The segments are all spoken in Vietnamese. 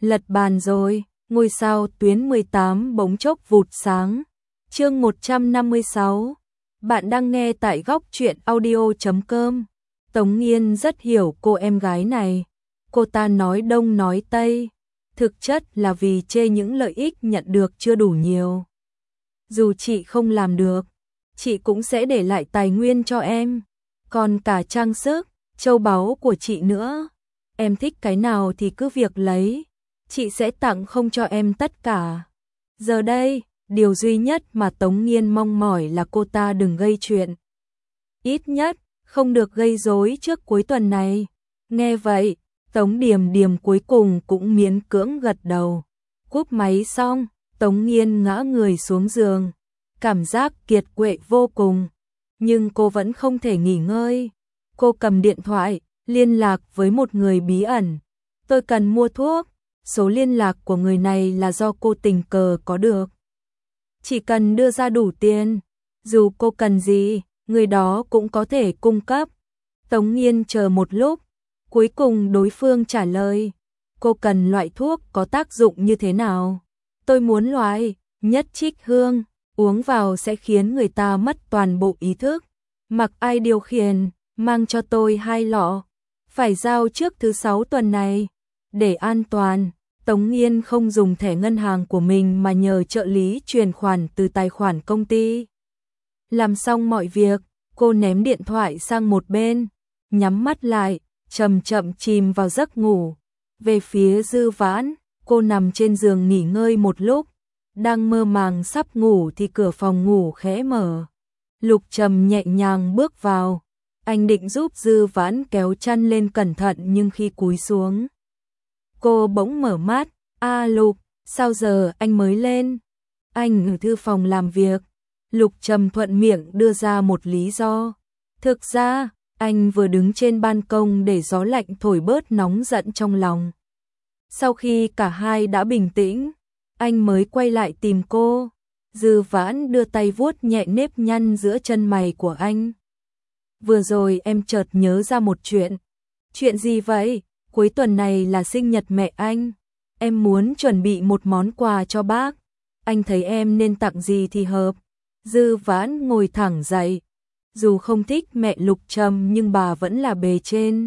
Lật bàn rồi, ngôi sao tuyến 18 bỗng chốc vụt sáng. Chương 156. Bạn đang nghe tại góc truyện audio.com. Tống Nghiên rất hiểu cô em gái này. Cô ta nói đông nói tây, thực chất là vì chê những lợi ích nhận được chưa đủ nhiều. Dù chị không làm được, chị cũng sẽ để lại tài nguyên cho em, còn cả trang sức, châu báu của chị nữa. Em thích cái nào thì cứ việc lấy, chị sẽ tặng không cho em tất cả. Giờ đây, điều duy nhất mà Tống Nghiên mong mỏi là cô ta đừng gây chuyện. Ít nhất, không được gây rối trước cuối tuần này. Nghe vậy, Tống Điềm Điềm cuối cùng cũng miễn cưỡng gật đầu. Cúp máy xong, Tống Nghiên ngã người xuống giường. Cảm giác kiệt quệ vô cùng, nhưng cô vẫn không thể nghỉ ngơi. Cô cầm điện thoại, liên lạc với một người bí ẩn. Tôi cần mua thuốc, số liên lạc của người này là do cô tình cờ có được. Chỉ cần đưa ra đủ tiền, dù cô cần gì, người đó cũng có thể cung cấp. Tống Nghiên chờ một lúc, cuối cùng đối phương trả lời. Cô cần loại thuốc có tác dụng như thế nào? Tôi muốn loại nhất trích hương, uống vào sẽ khiến người ta mất toàn bộ ý thức. Mặc ai điều khiển, mang cho tôi 2 lọ. Phải giao trước thứ 6 tuần này. Để an toàn, Tống Nghiên không dùng thẻ ngân hàng của mình mà nhờ trợ lý chuyển khoản từ tài khoản công ty. Làm xong mọi việc, cô ném điện thoại sang một bên, nhắm mắt lại, chậm chậm chìm vào giấc ngủ. Về phía Dư Vãn, cô nằm trên giường nghỉ ngơi một lúc, đang mơ màng sắp ngủ thì cửa phòng ngủ khẽ mở. Lục Trầm nhẹ nhàng bước vào, anh định giúp Dư Vãn kéo chăn lên cẩn thận nhưng khi cúi xuống, cô bỗng mở mắt. Lục, sao giờ anh mới lên? Anh ở thư phòng làm việc. Lục Trầm thuận miệng đưa ra một lý do. Thực ra, anh vừa đứng trên ban công để gió lạnh thổi bớt nóng giận trong lòng. Sau khi cả hai đã bình tĩnh, anh mới quay lại tìm cô. Dư Vãn đưa tay vuốt nhẹ nếp nhăn giữa chân mày của anh. Vừa rồi em chợt nhớ ra một chuyện. Chuyện gì vậy? Cuối tuần này là sinh nhật mẹ anh. Em muốn chuẩn bị một món quà cho bác. Anh thấy em nên tặng gì thì hợp. Dư Vãn ngồi thẳng dậy. Dù không thích mẹ Lục Trầm nhưng bà vẫn là bề trên.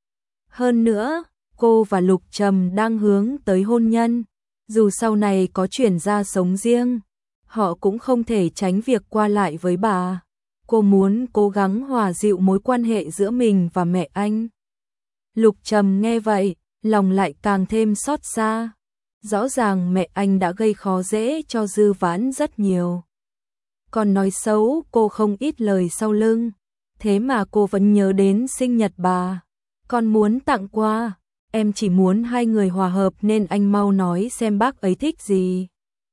Hơn nữa, cô và Lục Trầm đang hướng tới hôn nhân. Dù sau này có chuyển ra sống riêng, họ cũng không thể tránh việc qua lại với bà. Cô muốn cố gắng hòa dịu mối quan hệ giữa mình và mẹ anh. Lục Trầm nghe vậy, lòng lại càng thêm xót xa. Rõ ràng mẹ anh đã gây khó dễ cho Dư Vãn rất nhiều. Còn nói xấu cô không ít lời sau lưng. Thế mà cô vẫn nhớ đến sinh nhật bà. Còn muốn tặng quà. Em chỉ muốn hai người hòa hợp nên anh mau nói xem bác ấy thích gì.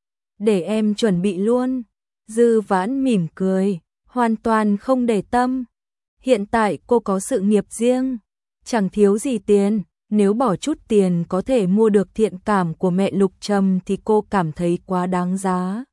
Để em chuẩn bị luôn. Dư Vãn mỉm cười, hoàn toàn không để tâm. Hiện tại cô có sự nghiệp riêng, chẳng thiếu gì tiền. Nếu bỏ chút tiền có thể mua được thiện cảm của mẹ Lục Trầm thì cô cảm thấy quá đáng giá.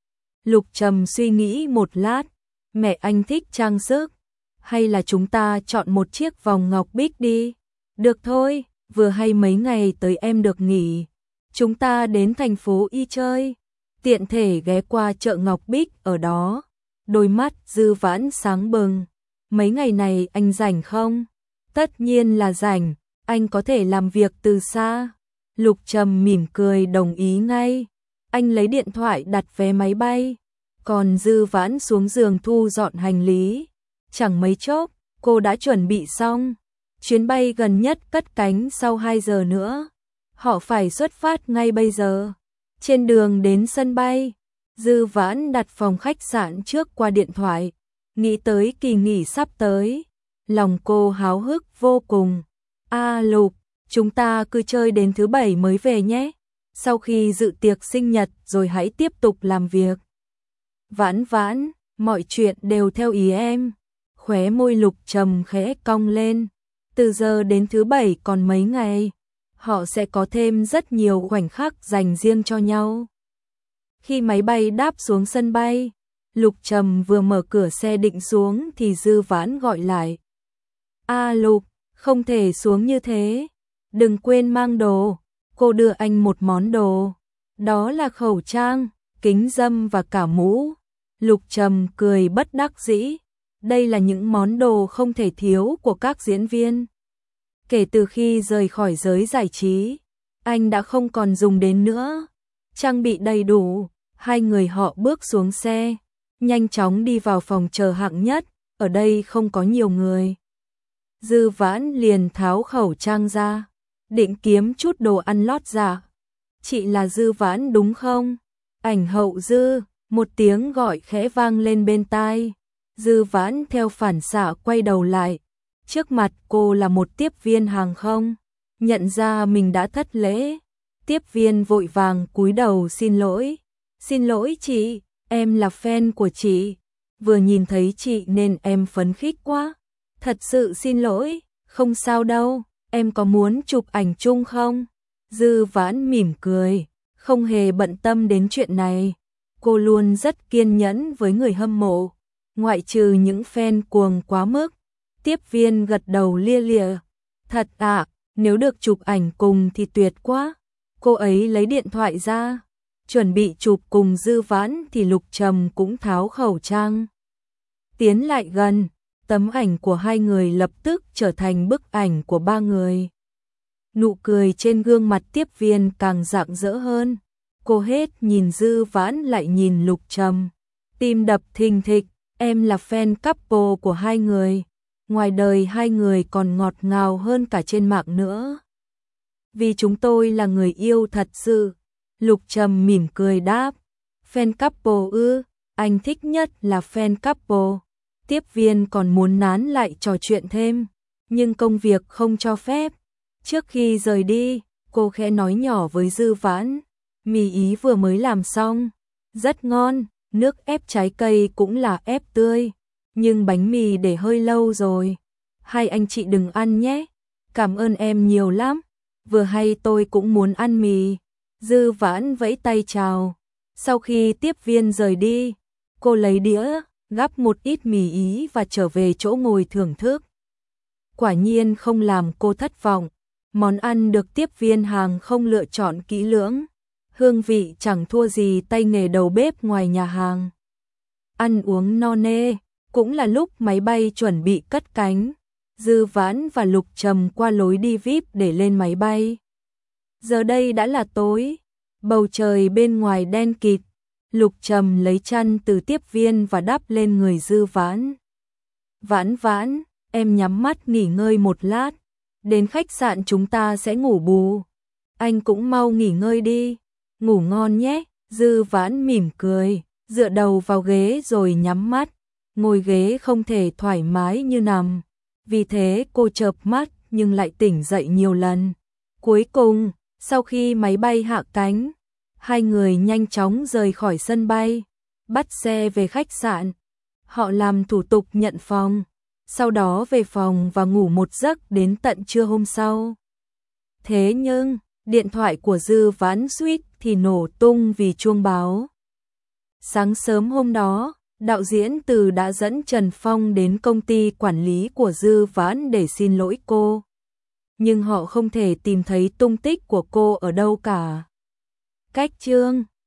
Lục Trầm suy nghĩ một lát. Mẹ anh thích trang sức. Hay là chúng ta chọn một chiếc vòng ngọc bích đi. Được thôi, vừa hay mấy ngày tới em được nghỉ. Chúng ta đến thành phố Y chơi. Tiện thể ghé qua chợ Ngọc Bích ở đó. Đôi mắt Dư Vãn sáng bừng. Mấy ngày này anh rảnh không? Tất nhiên là rảnh. Anh có thể làm việc từ xa. Lục Trầm mỉm cười đồng ý ngay. Anh lấy điện thoại đặt vé máy bay. Còn Dư Vãn xuống giường thu dọn hành lý. Chẳng mấy chốc, cô đã chuẩn bị xong. Chuyến bay gần nhất cất cánh sau 2 giờ nữa. Họ phải xuất phát ngay bây giờ. Trên đường đến sân bay, Dư Vãn đặt phòng khách sạn trước qua điện thoại. Nghĩ tới kỳ nghỉ sắp tới, lòng cô háo hức vô cùng. Lục, chúng ta cứ chơi đến thứ 7 mới về nhé. Sau khi dự tiệc sinh nhật rồi hãy tiếp tục làm việc. Vãn Vãn, mọi chuyện đều theo ý em. Khóe môi Lục Trầm khẽ cong lên. Từ giờ đến thứ 7 còn mấy ngày, họ sẽ có thêm rất nhiều khoảnh khắc dành riêng cho nhau. Khi máy bay đáp xuống sân bay, Lục Trầm vừa mở cửa xe định xuống thì Dư Vãn gọi lại. Lục, không thể xuống như thế. Đừng quên mang đồ. Cô đưa anh một món đồ, đó là khẩu trang, kính râm và cả mũ. Lục Trầm cười bất đắc dĩ, đây là những món đồ không thể thiếu của các diễn viên. Kể từ khi rời khỏi giới giải trí, anh đã không còn dùng đến nữa. Trang bị đầy đủ, hai người họ bước xuống xe, nhanh chóng đi vào phòng chờ hạng nhất, ở đây không có nhiều người. Dư Vãn liền tháo khẩu trang ra, định kiếm chút đồ ăn lót dạ. Chị là Dư Vãn đúng không? Ảnh hậu Dư, một tiếng gọi khẽ vang lên bên tai. Dư Vãn theo phản xạ quay đầu lại. Trước mặt cô là một tiếp viên hàng không. Nhận ra mình đã thất lễ. Tiếp viên vội vàng cúi đầu xin lỗi. Xin lỗi chị, em là fan của chị. Vừa nhìn thấy chị nên em phấn khích quá. Thật sự xin lỗi, không sao đâu, em có muốn chụp ảnh chung không? Dư Vãn mỉm cười, không hề bận tâm đến chuyện này. Cô luôn rất kiên nhẫn với người hâm mộ, ngoại trừ những fan cuồng quá mức. Tiếp viên gật đầu lia lịa. Thật ạ, nếu được chụp ảnh cùng thì tuyệt quá. Cô ấy lấy điện thoại ra, chuẩn bị chụp cùng Dư Vãn thì Lục Trầm cũng tháo khẩu trang. Tiến lại gần, tấm ảnh của hai người lập tức trở thành bức ảnh của ba người. Nụ cười trên gương mặt tiếp viên càng rạng rỡ hơn. Cô hết nhìn Dư Vãn lại nhìn Lục Trầm. Tim đập thình thịch, em là fan couple của hai người. Ngoài đời hai người còn ngọt ngào hơn cả trên mạng nữa. Vì chúng tôi là người yêu thật sự. Lục Trầm mỉm cười đáp. Fan couple ư, anh thích nhất là fan couple. Tiếp viên còn muốn nán lại trò chuyện thêm, nhưng công việc không cho phép. Trước khi rời đi, cô khẽ nói nhỏ với Dư Vãn, mì Ý vừa mới làm xong, rất ngon, nước ép trái cây cũng là ép tươi, nhưng bánh mì để hơi lâu rồi. Hai anh chị đừng ăn nhé, cảm ơn em nhiều lắm, vừa hay tôi cũng muốn ăn mì. Dư Vãn vẫy tay chào. Sau khi tiếp viên rời đi, cô lấy đĩa, gắp một ít mì Ý và trở về chỗ ngồi thưởng thức. Quả nhiên không làm cô thất vọng, món ăn được tiếp viên hàng không lựa chọn kỹ lưỡng, hương vị chẳng thua gì tay nghề đầu bếp ngoài nhà hàng. Ăn uống no nê, cũng là lúc máy bay chuẩn bị cất cánh. Dư Vãn và Lục Trầm qua lối đi VIP để lên máy bay. Giờ đây đã là tối, bầu trời bên ngoài đen kịt. Lục Trầm lấy chăn từ tiếp viên và đắp lên người Dư Vãn. Vãn Vãn, em nhắm mắt nghỉ ngơi một lát, đến khách sạn chúng ta sẽ ngủ bù. Anh cũng mau nghỉ ngơi đi, ngủ ngon nhé. Dư Vãn mỉm cười, dựa đầu vào ghế rồi nhắm mắt. Ngồi ghế không thể thoải mái như nằm, vì thế cô chợp mắt nhưng lại tỉnh dậy nhiều lần. Cuối cùng, sau khi máy bay hạ cánh, hai người nhanh chóng rời khỏi sân bay, bắt xe về khách sạn. Họ làm thủ tục nhận phòng, sau đó về phòng và ngủ một giấc đến tận trưa hôm sau. Thế nhưng, điện thoại của Dư Vãn suýt thì nổ tung vì chuông báo. Sáng sớm hôm đó, đạo diễn Từ đã dẫn Trần Phong đến công ty quản lý của Dư Vãn để xin lỗi cô. Nhưng họ không thể tìm thấy tung tích của cô ở đâu cả. Cách chương